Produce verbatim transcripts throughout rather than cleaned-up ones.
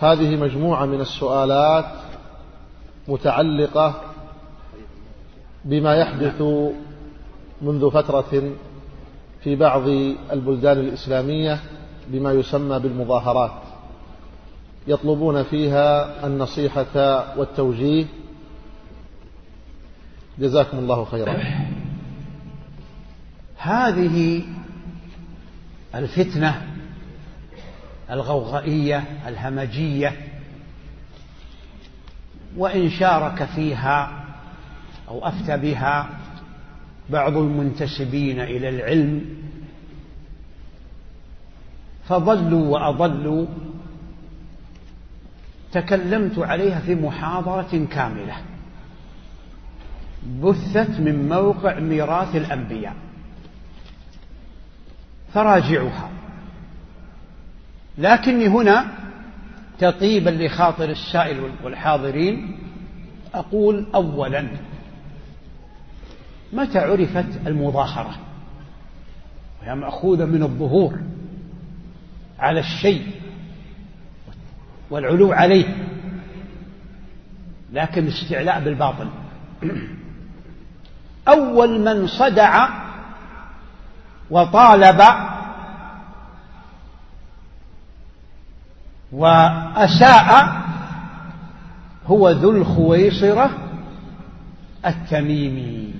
هذه مجموعة من السؤالات متعلقة بما يحدث منذ فترة في بعض البلدان الإسلامية بما يسمى بالمظاهرات، يطلبون فيها النصيحة والتوجيه. جزاكم الله خيرا. هذه الفتنة الغوغائية الهمجية، وإن شارك فيها أو أفتى بها بعض المنتسبين إلى العلم فضلوا وأضلوا، تكلمت عليها في محاضرة كاملة بثت من موقع ميراث الأنبياء، فراجعوها. لكني هنا تطيبا لخاطر السائل والحاضرين أقول أولا: متى عرفت المظاهرة؟ وهي مأخوذة من الظهور على الشيء والعلو عليه، لكن استعلاء بالباطل. أول من صدع وطالب وأساء هو ذو الخويصرة التميمي،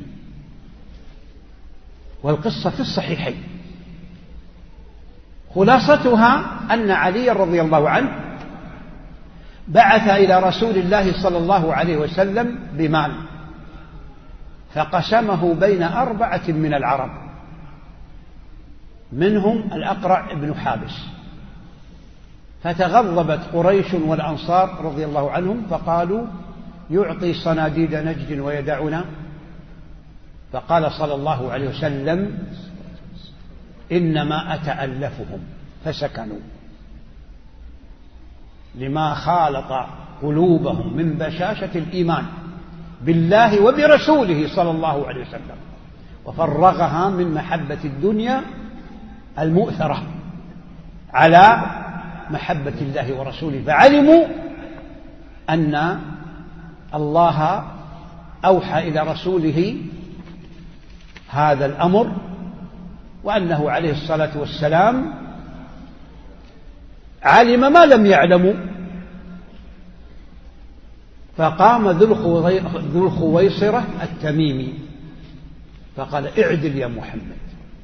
والقصة في الصحيحين. خلاصتها أن علي رضي الله عنه بعث إلى رسول الله صلى الله عليه وسلم بمال، فقسمه بين أربعة من العرب، منهم الأقرع بن حابس، فتغضبت قريش والأنصار رضي الله عنهم فقالوا: يعطي صناديد نجد ويدعنا. فقال صلى الله عليه وسلم: إنما أتألفهم، فسكنوا لما خالط قلوبهم من بشاشة الإيمان بالله وبرسوله صلى الله عليه وسلم، وفرغها من محبة الدنيا المؤثرة على محبة الله ورسوله، فعلموا أن الله أوحى إلى رسوله هذا الأمر، وأنه عليه الصلاة والسلام علم ما لم يعلموا. فقام ذو الخويصرة التميمي فقال: اعدل يا محمد.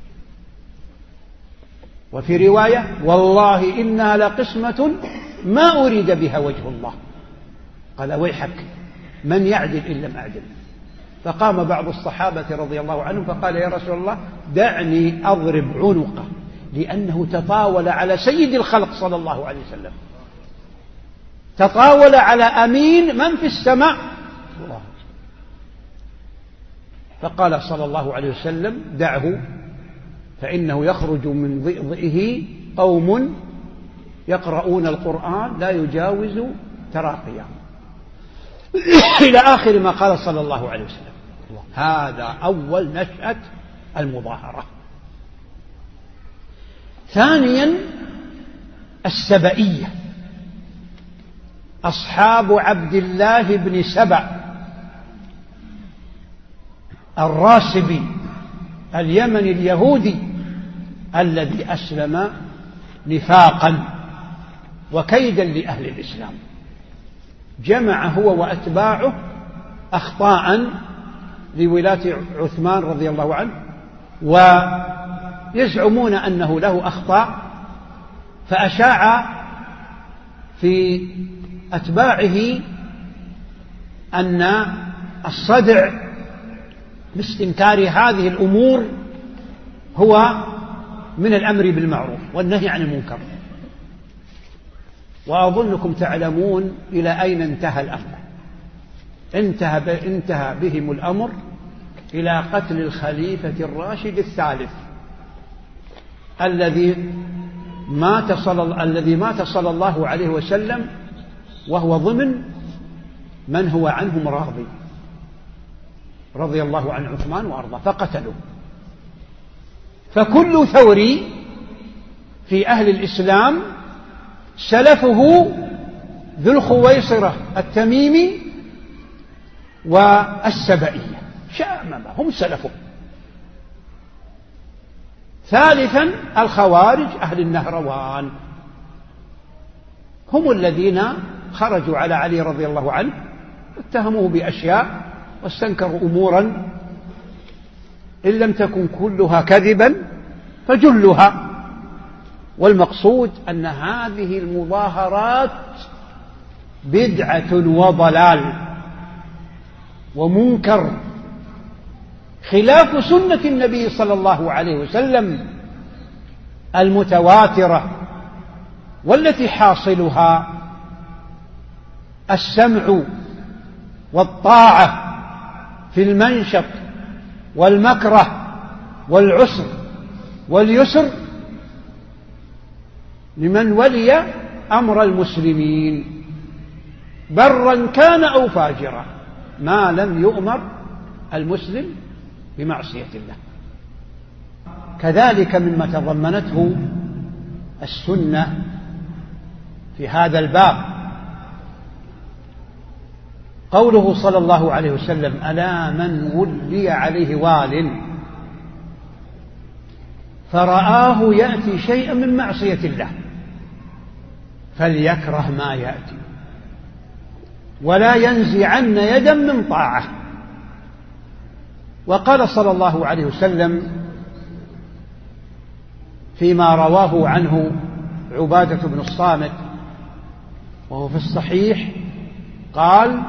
وفي رواية: والله إنها لقسمة ما أريد بها وجه الله. قال: ويحك، من يعدل إن لم أعدل؟ فقام بعض الصحابة رضي الله عنهم فقال: يا رسول الله دعني أضرب عنقه، لأنه تطاول على سيد الخلق صلى الله عليه وسلم، تطاول على أمين من في السماء. فقال صلى الله عليه وسلم: دعه، فإنه يخرج من ضئضئه قوم يقرؤون القرآن لا يجاوز تراقيهم، إلى آخر ما قال صلى الله عليه وسلم. هذا أول نشأة المظاهرة. ثانيا السبئية، أصحاب عبد الله بن سبأ الراسبي اليمني اليهودي الذي أسلم نفاقا وكيدا لأهل الإسلام، جمع هو وأتباعه أخطاء لولاة عثمان رضي الله عنه، ويزعمون أنه له أخطاء، فأشاع في أتباعه أن الصدع باستنكار هذه الأمور هو من الأمر بالمعروف والنهي عن المنكر. وأظنكم تعلمون إلى أين انتهى الأمر. انتهى, انتهى بهم الأمر إلى قتل الخليفة الراشد الثالث الذي مات صلى الذي مات صلى الله عليه وسلم وهو ضمن من هو عنهم راضي رضي الله عن عثمان وأرضاه، فقتلوه. فكل ثوري في أهل الإسلام سلفه ذو الخويصرة التميمي والسبئية، شاممة، هم سلفه. ثالثا الخوارج أهل النهروان، هم الذين خرجوا على علي رضي الله عنه، اتهموه بأشياء واستنكروا أمورا إن لم تكن كلها كذبا فجلها. والمقصود أن هذه المظاهرات بدعة وضلال ومنكر، خلاف سنة النبي صلى الله عليه وسلم المتواترة، والتي حاصلها السمع والطاعة في المنشط والمكره والعسر واليسر لمن ولي أمر المسلمين برا كان أو فاجرا، ما لم يؤمر المسلم بمعصية الله. كذلك مما تضمنته السنة في هذا الباب قوله صلى الله عليه وسلم: ألا من ولي عليه وال فرآه يأتي شيئا من معصية الله فليكره ما يأتي ولا ينزعن يدا من طاعة. وقال صلى الله عليه وسلم فيما رواه عنه عبادة بن الصامت وهو في الصحيح، قال: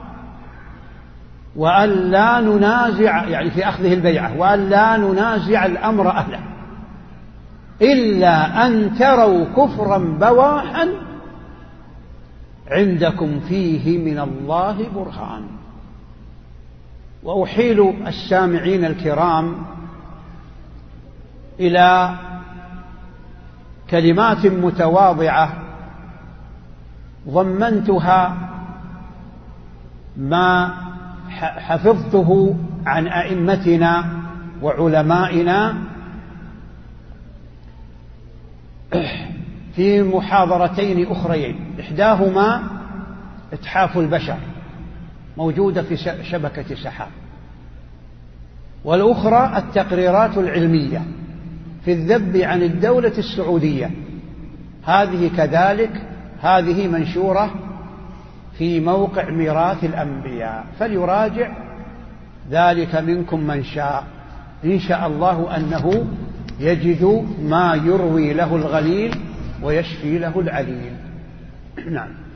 وأن لا ننازع، يعني في أخذه البيعة، وأن لا ننازع الأمر أهله إلا أن تروا كفرا بواحا عندكم فيه من الله برهان. وأحيل السامعين الكرام إلى كلمات متواضعة ضمنتها ما حفظته عن أئمتنا وعلمائنا في محاضرتين أخريين، إحداهما إتحاف البشر موجودة في شبكة سحاب، والأخرى التقريرات العلمية في الذب عن الدولة السعودية، هذه كذلك هذه منشورة في موقع ميراث الأنبياء، فليراجع ذلك منكم من شاء، إن شاء الله أنه يجد ما يروي له الغليل ويشفي له العليل. نعم.